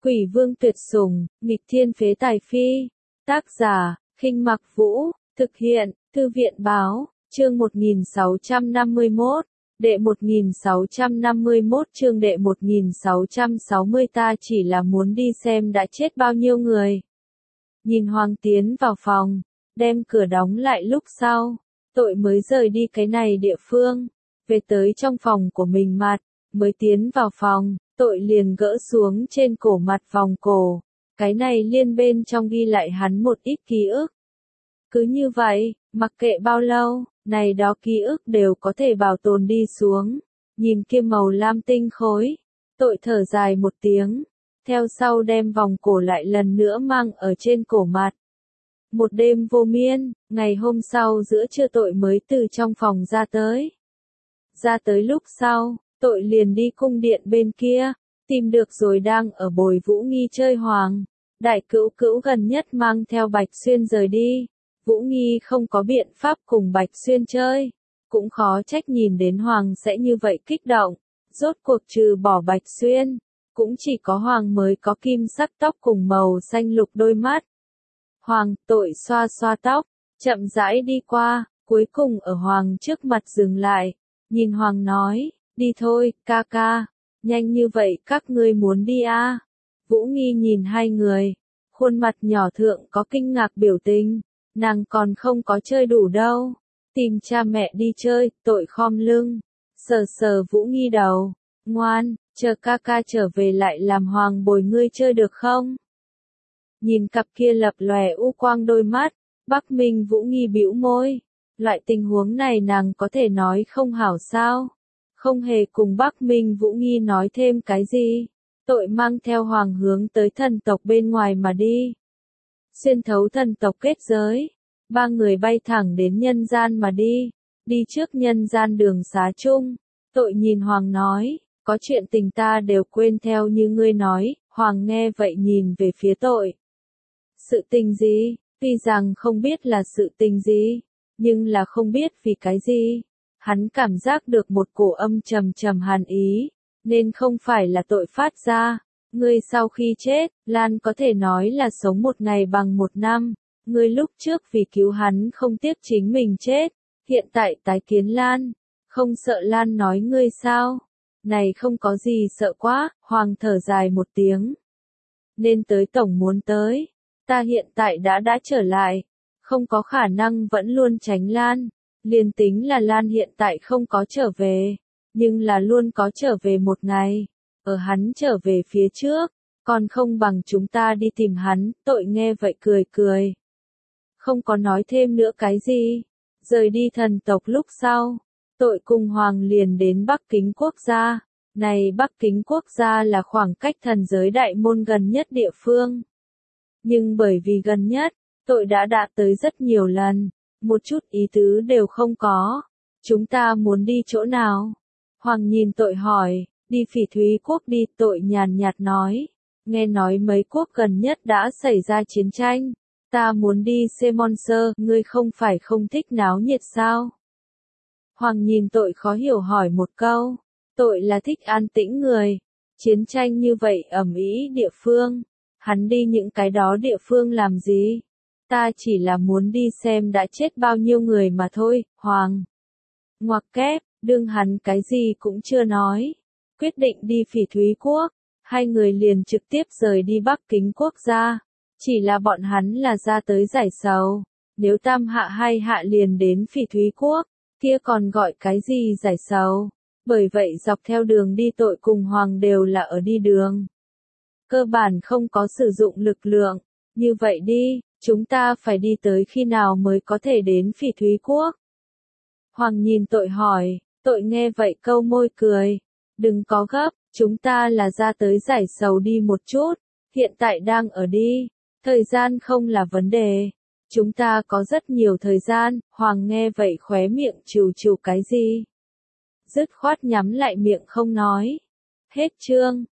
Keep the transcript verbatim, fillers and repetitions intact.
Quỷ vương tuyệt sủng, nghịch thiên phế tài phi. Tác giả, Khinh Mặc Vũ, thực hiện, Thư viện báo, chương một nghìn sáu trăm năm mươi mốt, đệ một nghìn sáu trăm năm mươi mốt chương đệ một nghìn sáu trăm sáu mươi ta chỉ là muốn đi xem đã chết bao nhiêu người. Nhìn Hoàng tiến vào phòng, đem cửa đóng lại lúc sau, tội mới rời đi cái này địa phương, về tới trong phòng của mình mặt, mới tiến vào phòng, tội liền gỡ xuống trên cổ mặt vòng cổ, cái này liên bên trong ghi lại hắn một ít ký ức. Cứ như vậy, mặc kệ bao lâu, này đó ký ức đều có thể bảo tồn đi xuống, nhìn kia màu lam tinh khối, tội thở dài một tiếng, theo sau đem vòng cổ lại lần nữa mang ở trên cổ mặt. Một đêm vô miên, ngày hôm sau giữa trưa tội mới từ trong phòng ra tới. Ra tới lúc sau, tội liền đi cung điện bên kia, tìm được rồi đang ở bồi Vũ Nghi chơi Hoàng. Đại cữu cữu gần nhất mang theo Bạch Xuyên rời đi. Vũ Nghi không có biện pháp cùng Bạch Xuyên chơi. Cũng khó trách nhìn đến Hoàng sẽ như vậy kích động. Rốt cuộc trừ bỏ Bạch Xuyên, cũng chỉ có Hoàng mới có kim sắc tóc cùng màu xanh lục đôi mắt. Hoàng tội xoa xoa tóc, chậm rãi đi qua, cuối cùng ở Hoàng trước mặt dừng lại. Nhìn Hoàng nói, đi thôi, ca ca, nhanh như vậy các ngươi muốn đi à? Vũ Nghi nhìn hai người, khuôn mặt nhỏ thượng có kinh ngạc biểu tình, nàng còn không có chơi đủ đâu, tìm cha mẹ đi chơi, tội khom lưng, sờ sờ Vũ Nghi đầu, ngoan, chờ ca ca trở về lại làm Hoàng bồi ngươi chơi được không? Nhìn cặp kia lập lòe u quang đôi mắt, Bắc Minh Vũ Nghi bĩu môi, loại tình huống này nàng có thể nói không hảo sao? Không hề cùng Bắc Minh Vũ Nghi nói thêm cái gì, tội mang theo Hoàng hướng tới thần tộc bên ngoài mà đi. Xuyên thấu thần tộc kết giới, ba người bay thẳng đến nhân gian mà đi, đi trước nhân gian đường xá chung. Tội nhìn Hoàng nói, có chuyện tình ta đều quên theo như ngươi nói. Hoàng nghe vậy nhìn về phía tội. Sự tình gì? Tuy rằng không biết là sự tình gì, nhưng là không biết vì cái gì. Hắn cảm giác được một cổ âm trầm trầm hàn ý, nên không phải là tội phát ra. Ngươi sau khi chết, Lan có thể nói là sống một ngày bằng một năm. Ngươi lúc trước vì cứu hắn không tiếc chính mình chết, hiện tại tái kiến Lan, không sợ Lan nói ngươi sao? Này không có gì sợ quá, Hoàng thở dài một tiếng. Nên tới tổng muốn tới, ta hiện tại đã đã trở lại, không có khả năng vẫn luôn tránh Lan. Liền tính là Lan hiện tại không có trở về, nhưng là luôn có trở về một ngày. Ở hắn trở về phía trước, còn không bằng chúng ta đi tìm hắn. Tội nghe vậy cười cười, không có nói thêm nữa cái gì. Rời đi thần tộc lúc sau, tội cùng Hoàng liền đến Bắc Kính Quốc gia. Này Bắc Kính Quốc gia là khoảng cách thần giới đại môn gần nhất địa phương. Nhưng bởi vì gần nhất, tội đã đã tới rất nhiều lần, một chút ý tứ đều không có. Chúng ta muốn đi chỗ nào? Hoàng nhìn tội hỏi, đi Phỉ Thúy Quốc đi. Tội nhàn nhạt nói, nghe nói mấy quốc gần nhất đã xảy ra chiến tranh, ta muốn đi Semonser. Ngươi không phải không thích náo nhiệt sao? Hoàng nhìn tội khó hiểu hỏi một câu, tội là thích an tĩnh người, chiến tranh như vậy ầm ĩ địa phương, hắn đi những cái đó địa phương làm gì? Ta chỉ là muốn đi xem đã chết bao nhiêu người mà thôi. Hoàng ngoặc kép, đương hắn cái gì cũng chưa nói, quyết định đi Phỉ Thúy Quốc. Hai người liền trực tiếp rời đi Bắc Kính Quốc gia. Chỉ là bọn hắn là ra tới giải sầu, nếu tam hạ hai hạ liền đến Phỉ Thúy Quốc, kia còn gọi cái gì giải sầu? Bởi vậy dọc theo đường đi tội cùng Hoàng đều là ở đi đường, cơ bản không có sử dụng lực lượng. Như vậy đi, chúng ta phải đi tới khi nào mới có thể đến Phỉ Thúy Quốc? Hoàng nhìn tội hỏi, tội nghe vậy câu môi cười, đừng có gấp, chúng ta là ra tới giải sầu đi một chút, hiện tại đang ở đi, thời gian không là vấn đề, chúng ta có rất nhiều thời gian. Hoàng nghe vậy khóe miệng trừ trừ cái gì, dứt khoát nhắm lại miệng không nói. Hết chương.